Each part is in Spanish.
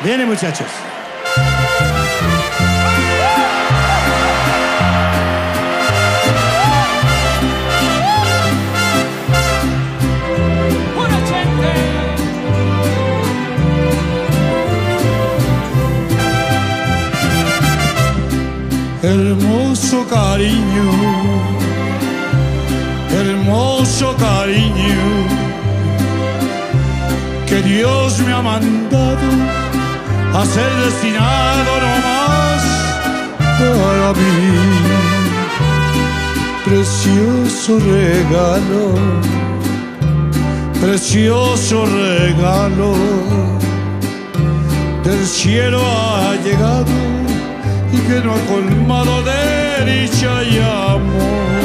Viene, muchachos. Hermoso cariño, hermoso cariño, que Dios me ha mandado a ser destinado nomás para mí. Precioso regalo, precioso regalo, del cielo ha llegado y que no ha colmado de dicha y amor.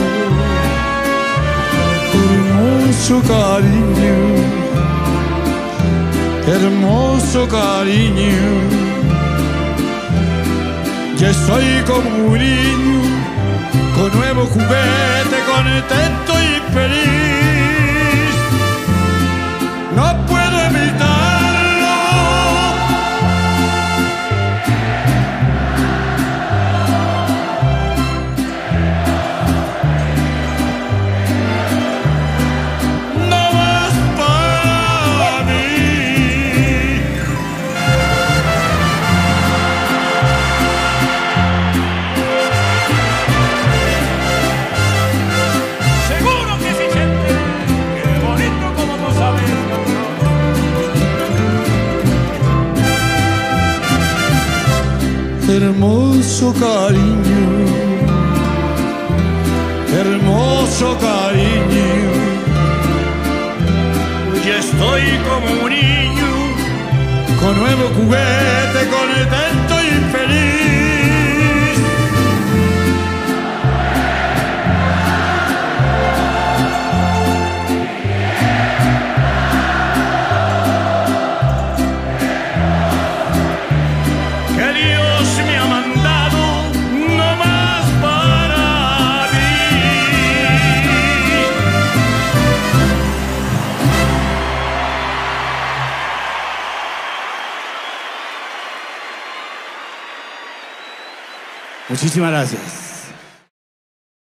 Hermoso cariño, hermoso cariño, ya estoy como un niño, con nuevo juguete, contento y feliz. No puedo evitarlo. Hermoso cariño, hermoso cariño, ya estoy como un niño, con nuevo juguete, contento y feliz. Muchísimas gracias.